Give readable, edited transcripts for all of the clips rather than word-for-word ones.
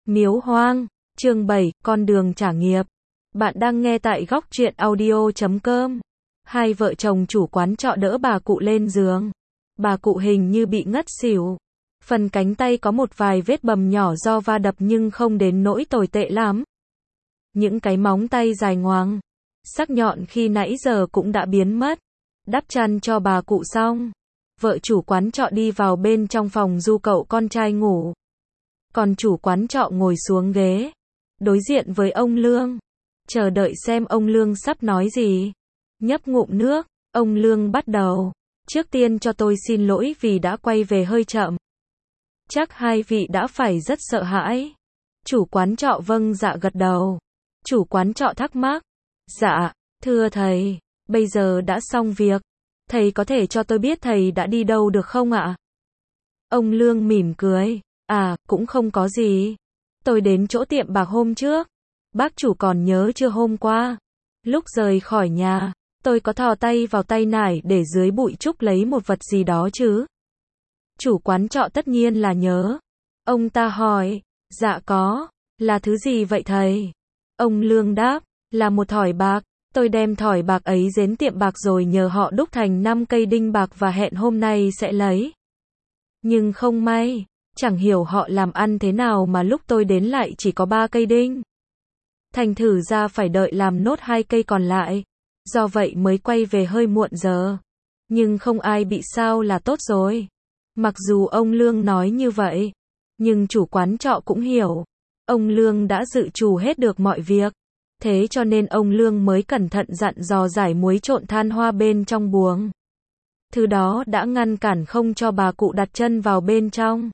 Miếu hoang, chương 7, con đường trả nghiệp. Bạn đang nghe tại góc truyện audio.com. Hai vợ chồng chủ quán trọ đỡ bà cụ lên giường. Bà cụ hình như bị ngất xỉu. Phần cánh tay có một vài vết bầm nhỏ do va đập nhưng không đến nỗi tồi tệ lắm. Những cái móng tay dài ngoằng, sắc nhọn khi nãy giờ cũng đã biến mất. Đắp chăn cho bà cụ xong, vợ chủ quán trọ đi vào bên trong phòng du cậu con trai ngủ. Còn chủ quán trọ ngồi xuống ghế, đối diện với ông Lương, chờ đợi xem ông Lương sắp nói gì. Nhấp ngụm nước, ông Lương bắt đầu. Trước tiên cho tôi xin lỗi vì đã quay về hơi chậm. Chắc hai vị đã phải rất sợ hãi. Chủ quán trọ vâng dạ gật đầu. Chủ quán trọ thắc mắc. Dạ, thưa thầy, bây giờ đã xong việc. Thầy có thể cho tôi biết thầy đã đi đâu được không ạ? Ông Lương mỉm cười. À, cũng không có gì. Tôi đến chỗ tiệm bạc hôm trước. Bác chủ còn nhớ chưa hôm qua? Lúc rời khỏi nhà, tôi có thò tay vào tay nải để dưới bụi trúc lấy một vật gì đó chứ? Chủ quán trọ tất nhiên là nhớ. Ông ta hỏi. Dạ có. Là thứ gì vậy thầy? Ông Lương đáp. Là một thỏi bạc. Tôi đem thỏi bạc ấy đến tiệm bạc rồi nhờ họ đúc thành 5 cây đinh bạc và hẹn hôm nay sẽ lấy. Nhưng không may, chẳng hiểu họ làm ăn thế nào mà lúc tôi đến lại chỉ có 3 cây đinh. Thành thử ra phải đợi làm nốt 2 cây còn lại. Do vậy mới quay về hơi muộn giờ. Nhưng không ai bị sao là tốt rồi. Mặc dù ông Lương nói như vậy, nhưng chủ quán trọ cũng hiểu. Ông Lương đã dự trù hết được mọi việc. Thế cho nên ông Lương mới cẩn thận dặn dò giải muối trộn than hoa bên trong buồng. Thứ đó đã ngăn cản không cho bà cụ đặt chân vào bên trong.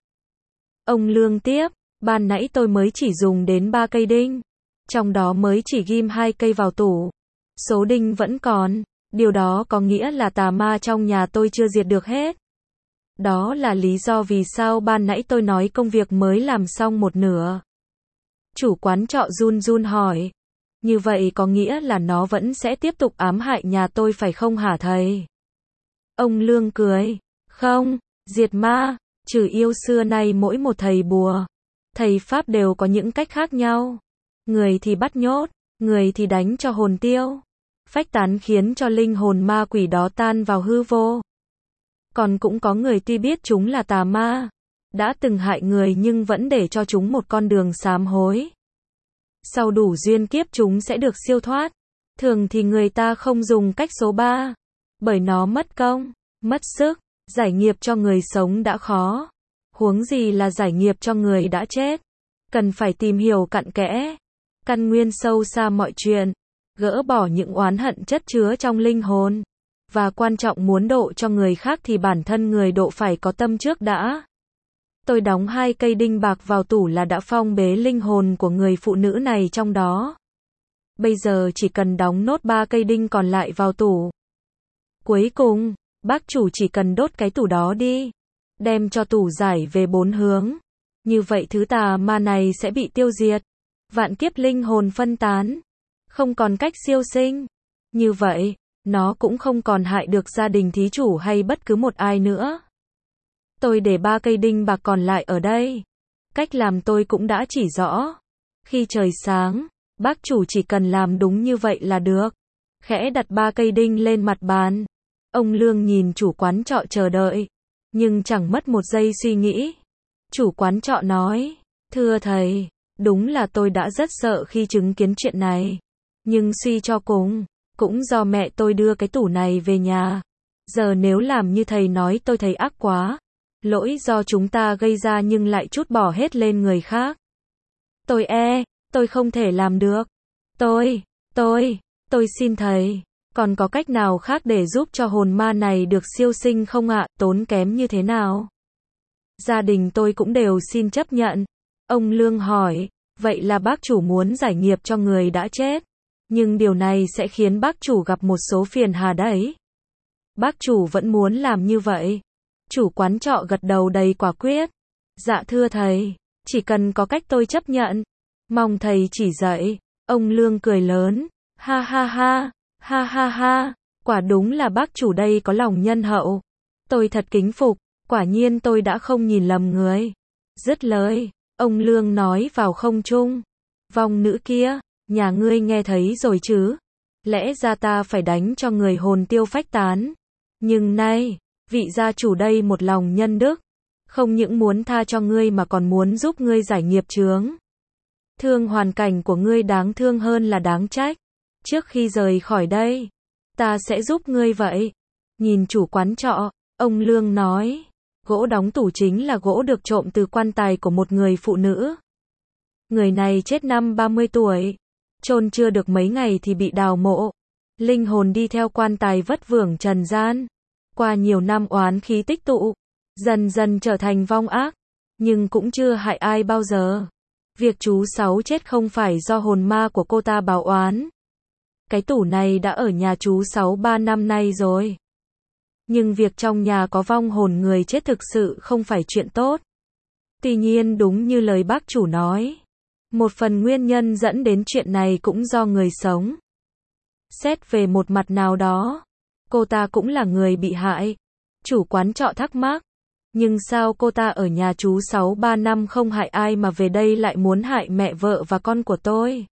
Ông Lương tiếp, ban nãy tôi mới chỉ dùng đến 3 cây đinh. Trong đó mới chỉ ghim 2 cây vào tủ. Số đinh vẫn còn. Điều đó có nghĩa là tà ma trong nhà tôi chưa diệt được hết. Đó là lý do vì sao ban nãy tôi nói công việc mới làm xong một nửa. Chủ quán trọ run run hỏi. Như vậy có nghĩa là nó vẫn sẽ tiếp tục ám hại nhà tôi phải không hả thầy? Ông Lương cười. Không, diệt ma, trừ yêu xưa nay mỗi một thầy bùa, thầy Pháp đều có những cách khác nhau. Người thì bắt nhốt, người thì đánh cho hồn tiêu, phách tán khiến cho linh hồn ma quỷ đó tan vào hư vô. Còn cũng có người tuy biết chúng là tà ma, đã từng hại người nhưng vẫn để cho chúng một con đường sám hối. Sau đủ duyên kiếp chúng sẽ được siêu thoát. Thường thì người ta không dùng cách số 3, bởi nó mất công, mất sức, giải nghiệp cho người sống đã khó. Huống gì là giải nghiệp cho người đã chết. Cần phải tìm hiểu cặn kẽ, căn nguyên sâu xa mọi chuyện, gỡ bỏ những oán hận chất chứa trong linh hồn. Và quan trọng muốn độ cho người khác thì bản thân người độ phải có tâm trước đã. Tôi đóng 2 cây đinh bạc vào tủ là đã phong bế linh hồn của người phụ nữ này trong đó. Bây giờ chỉ cần đóng nốt 3 cây đinh còn lại vào tủ. Cuối cùng, bác chủ chỉ cần đốt cái tủ đó đi. Đem cho tủ giải về 4 hướng. Như vậy thứ tà ma này sẽ bị tiêu diệt. Vạn kiếp linh hồn phân tán. Không còn cách siêu sinh. Như vậy, nó cũng không còn hại được gia đình thí chủ hay bất cứ một ai nữa. Tôi để 3 cây đinh bạc còn lại ở đây. Cách làm tôi cũng đã chỉ rõ. Khi trời sáng, bác chủ chỉ cần làm đúng như vậy là được. Khẽ đặt 3 cây đinh lên mặt bàn. Ông Lương nhìn chủ quán trọ chờ đợi. Nhưng chẳng mất một giây suy nghĩ. Chủ quán trọ nói. Thưa thầy, đúng là tôi đã rất sợ khi chứng kiến chuyện này. Nhưng suy cho cùng, cũng do mẹ tôi đưa cái tủ này về nhà. Giờ nếu làm như thầy nói tôi thấy ác quá. Lỗi do chúng ta gây ra nhưng lại trút bỏ hết lên người khác. Tôi không thể làm được. Tôi xin thầy, còn có cách nào khác để giúp cho hồn ma này được siêu sinh không ạ? Tốn kém như thế nào? Gia đình tôi cũng đều xin chấp nhận. Ông Lương hỏi, vậy là bác chủ muốn giải nghiệp cho người đã chết. Nhưng điều này sẽ khiến bác chủ gặp một số phiền hà đấy. Bác chủ vẫn muốn làm như vậy. Chủ quán trọ gật đầu đầy quả quyết. Dạ thưa thầy, chỉ cần có cách tôi chấp nhận. Mong thầy chỉ dạy. Ông Lương cười lớn. Ha ha ha, ha ha ha, quả đúng là bác chủ đây có lòng nhân hậu. Tôi thật kính phục, quả nhiên tôi đã không nhìn lầm người. Dứt lời, Ông Lương nói vào không trung. Vong nữ kia, nhà ngươi nghe thấy rồi chứ? Lẽ ra ta phải đánh cho người hồn tiêu phách tán. Nhưng nay, vị gia chủ đây một lòng nhân đức. Không những muốn tha cho ngươi mà còn muốn giúp ngươi giải nghiệp chướng. Thương hoàn cảnh của ngươi đáng thương hơn là đáng trách. Trước khi rời khỏi đây, ta sẽ giúp ngươi vậy. Nhìn chủ quán trọ, ông Lương nói. Gỗ đóng tủ chính là gỗ được trộm từ quan tài của một người phụ nữ. Người này chết năm 30 tuổi. Chôn chưa được mấy ngày thì bị đào mộ. Linh hồn đi theo quan tài vất vưởng trần gian. Qua nhiều năm oán khí tích tụ, dần dần trở thành vong ác. Nhưng cũng chưa hại ai bao giờ. Việc chú Sáu chết không phải do hồn ma của cô ta báo oán. Cái tủ này đã ở nhà chú Sáu 3 năm nay rồi. Nhưng việc trong nhà có vong hồn người chết thực sự không phải chuyện tốt. Tuy nhiên đúng như lời bác chủ nói, một phần nguyên nhân dẫn đến chuyện này cũng do người sống. Xét về một mặt nào đó, cô ta cũng là người bị hại. Chủ quán trọ thắc mắc. Nhưng sao cô ta ở nhà chú Sáu 3 năm không hại ai mà về đây lại muốn hại mẹ vợ và con của tôi?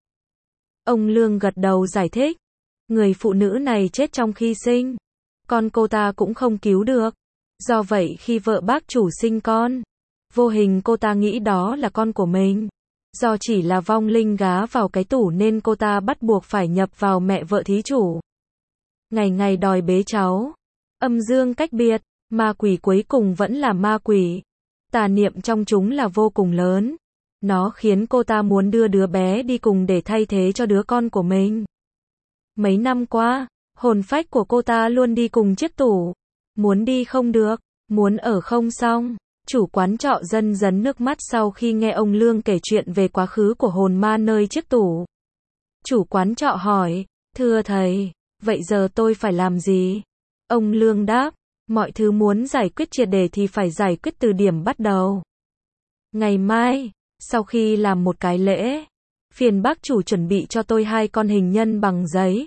Ông Lương gật đầu giải thích. Người phụ nữ này chết trong khi sinh. Con cô ta cũng không cứu được. Do vậy khi vợ bác chủ sinh con, vô hình cô ta nghĩ đó là con của mình. Do chỉ là vong linh gá vào cái tủ nên cô ta bắt buộc phải nhập vào mẹ vợ thí chủ. Ngày ngày đòi bế cháu. Âm dương cách biệt, ma quỷ cuối cùng vẫn là ma quỷ. Tà niệm trong chúng là vô cùng lớn. Nó khiến cô ta muốn đưa đứa bé đi cùng để thay thế cho đứa con của mình. Mấy năm qua, hồn phách của cô ta luôn đi cùng chiếc tủ. Muốn đi không được, muốn ở không xong. Chủ quán trọ dần dần nước mắt sau khi nghe ông Lương kể chuyện về quá khứ của hồn ma nơi chiếc tủ. Chủ quán trọ hỏi, thưa thầy, vậy giờ tôi phải làm gì? Ông Lương đáp, mọi thứ muốn giải quyết triệt để thì phải giải quyết từ điểm bắt đầu. Ngày mai, sau khi làm một cái lễ, phiền bác chủ chuẩn bị cho tôi 2 con hình nhân bằng giấy.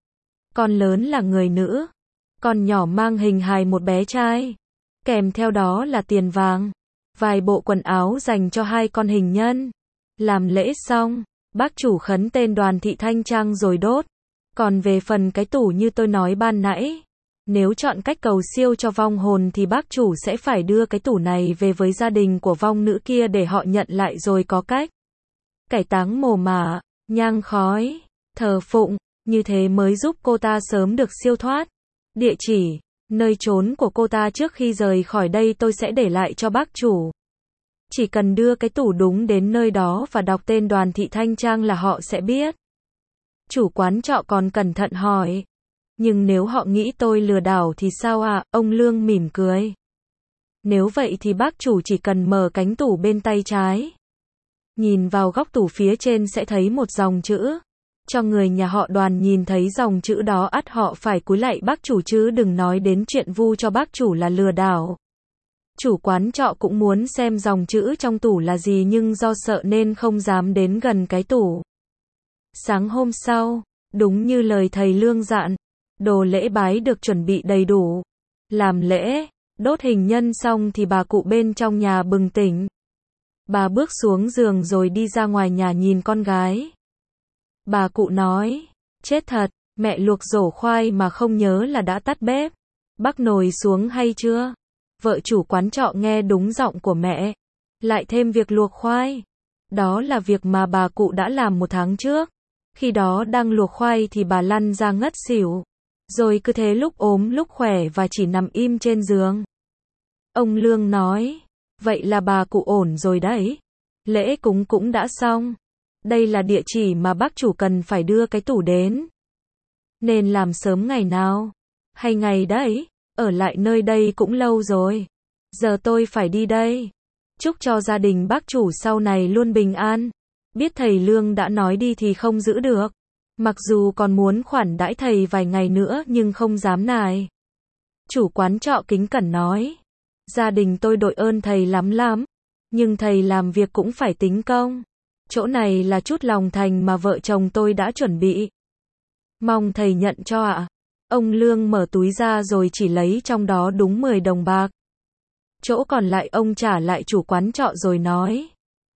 Con lớn là người nữ, con nhỏ mang hình hài một bé trai. Kèm theo đó là tiền vàng, vài bộ quần áo dành cho 2 con hình nhân. Làm lễ xong, bác chủ khấn tên Đoàn Thị Thanh Trang rồi đốt. Còn về phần cái tủ như tôi nói ban nãy, nếu chọn cách cầu siêu cho vong hồn thì bác chủ sẽ phải đưa cái tủ này về với gia đình của vong nữ kia để họ nhận lại rồi có cách cải táng mồ mả, nhang khói, thờ phụng, như thế mới giúp cô ta sớm được siêu thoát. Địa chỉ, nơi trốn của cô ta trước khi rời khỏi đây tôi sẽ để lại cho bác chủ. Chỉ cần đưa cái tủ đúng đến nơi đó và đọc tên Đoàn Thị Thanh Trang là họ sẽ biết. Chủ quán trọ còn cẩn thận hỏi. Nhưng nếu họ nghĩ tôi lừa đảo thì sao ạ? Ông Lương mỉm cười. Nếu vậy thì bác chủ chỉ cần mở cánh tủ bên tay trái. Nhìn vào góc tủ phía trên sẽ thấy một dòng chữ. Cho người nhà họ Đoàn nhìn thấy dòng chữ đó ắt họ phải cúi lạy bác chủ chứ đừng nói đến chuyện vu cho bác chủ là lừa đảo. Chủ quán trọ cũng muốn xem dòng chữ trong tủ là gì nhưng do sợ nên không dám đến gần cái tủ. Sáng hôm sau, đúng như lời thầy Lương dặn, đồ lễ bái được chuẩn bị đầy đủ. Làm lễ, đốt hình nhân xong thì bà cụ bên trong nhà bừng tỉnh. Bà bước xuống giường rồi đi ra ngoài nhà nhìn con gái. Bà cụ nói, chết thật, mẹ luộc rổ khoai mà không nhớ là đã tắt bếp. Bắc nồi xuống hay chưa? Vợ chủ quán trọ nghe đúng giọng của mẹ. Lại thêm việc luộc khoai. Đó là việc mà bà cụ đã làm 1 tháng trước. Khi đó đang luộc khoai thì bà lăn ra ngất xỉu. Rồi cứ thế lúc ốm lúc khỏe và chỉ nằm im trên giường. Ông Lương nói, vậy là bà cụ ổn rồi đấy. Lễ cúng cũng đã xong. Đây là địa chỉ mà bác chủ cần phải đưa cái tủ đến. Nên làm sớm ngày nào? Hay ngày đấy? Ở lại nơi đây cũng lâu rồi. Giờ tôi phải đi đây. Chúc cho gia đình bác chủ sau này luôn bình an. Biết thầy Lương đã nói đi thì không giữ được. Mặc dù còn muốn khoản đãi thầy vài ngày nữa nhưng không dám nài. Chủ quán trọ kính cẩn nói. Gia đình tôi đội ơn thầy lắm lắm. Nhưng thầy làm việc cũng phải tính công. Chỗ này là chút lòng thành mà vợ chồng tôi đã chuẩn bị. Mong thầy nhận cho ạ. Ông Lương mở túi ra rồi chỉ lấy trong đó đúng 10 đồng bạc. Chỗ còn lại ông trả lại chủ quán trọ rồi nói.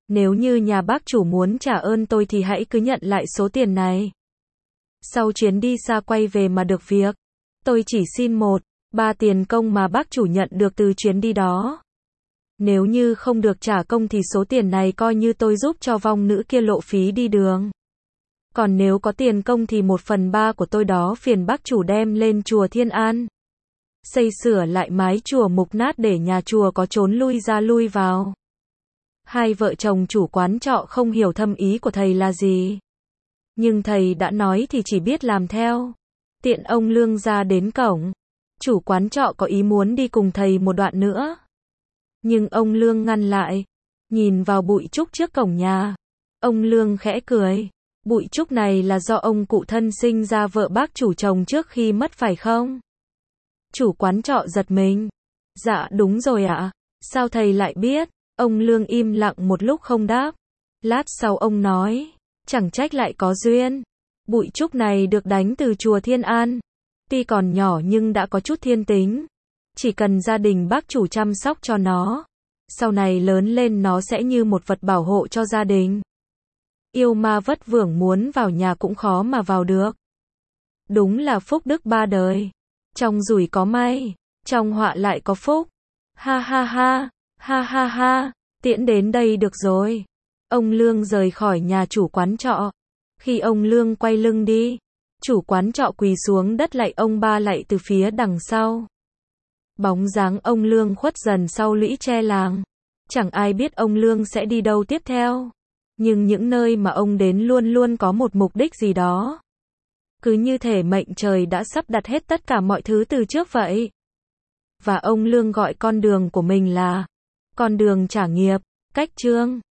Nếu như nhà bác chủ muốn trả ơn tôi thì hãy cứ nhận lại số tiền này. Sau chuyến đi xa quay về mà được việc. Tôi chỉ xin 1/3 tiền công mà bác chủ nhận được từ chuyến đi đó. Nếu như không được trả công thì số tiền này coi như tôi giúp cho vong nữ kia lộ phí đi đường. Còn nếu có tiền công thì 1/3 của tôi đó phiền bác chủ đem lên chùa Thiên An. Xây sửa lại mái chùa mục nát để nhà chùa có trốn lui ra lui vào. Hai vợ chồng chủ quán trọ không hiểu thâm ý của thầy là gì. Nhưng thầy đã nói thì chỉ biết làm theo. Tiện ông Lương ra đến cổng. Chủ quán trọ có ý muốn đi cùng thầy một đoạn nữa. Nhưng ông Lương ngăn lại. Nhìn vào bụi trúc trước cổng nhà. Ông Lương khẽ cười. Bụi trúc này là do ông cụ thân sinh ra vợ bác chủ trồng trước khi mất phải không? Chủ quán trọ giật mình. Dạ đúng rồi ạ. Sao thầy lại biết? Ông Lương im lặng một lúc không đáp. Lát sau ông nói. Chẳng trách lại có duyên. Bụi trúc này được đánh từ chùa Thiên An. Tuy còn nhỏ nhưng đã có chút thiên tính. Chỉ cần gia đình bác chủ chăm sóc cho nó. Sau này lớn lên nó sẽ như một vật bảo hộ cho gia đình. Yêu ma vất vưởng muốn vào nhà cũng khó mà vào được. Đúng là phúc đức ba đời. Trong rủi có may, trong họa lại có phúc. Ha ha ha, ha ha ha, tiễn đến đây được rồi. Ông Lương rời khỏi nhà chủ quán trọ. Khi ông Lương quay lưng đi, chủ quán trọ quỳ xuống đất lạy ông ba lạy từ phía đằng sau. Bóng dáng ông Lương khuất dần sau lũy tre làng. Chẳng ai biết ông Lương sẽ đi đâu tiếp theo. Nhưng những nơi mà ông đến luôn luôn có một mục đích gì đó. Cứ như thể mệnh trời đã sắp đặt hết tất cả mọi thứ từ trước vậy. Và ông Lương gọi con đường của mình là con đường trả nghiệp. Cách chương